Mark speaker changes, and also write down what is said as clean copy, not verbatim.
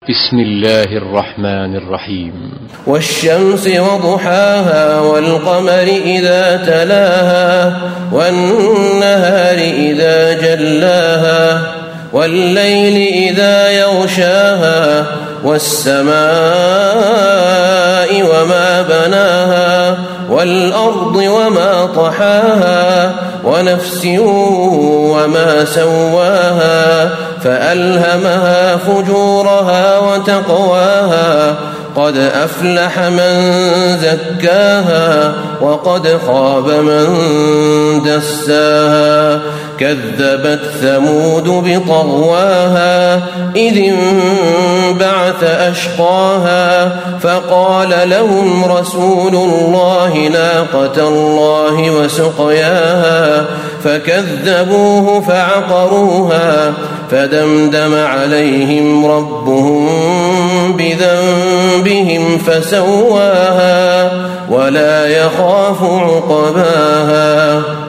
Speaker 1: بسم الله الرحمن الرحيم.
Speaker 2: والشمس وضحاها والقمر إذا تلاها والنهار إذا جلاها والليل إذا يغشاها والسماء وما بناها والأرض وما طحاها ونفس وما سواها فألهمها فجورها وتقواها قد أفلح من زكاها وقد خاب من دساها كذبت ثمود بطغواها إذ انبعث أشقاها فقال لهم رسول الله ناقة الله وسقياها فكذبوه فعقروها فدمدم عليهم ربهم بذنبهم فسواها ولا يخاف عقباها.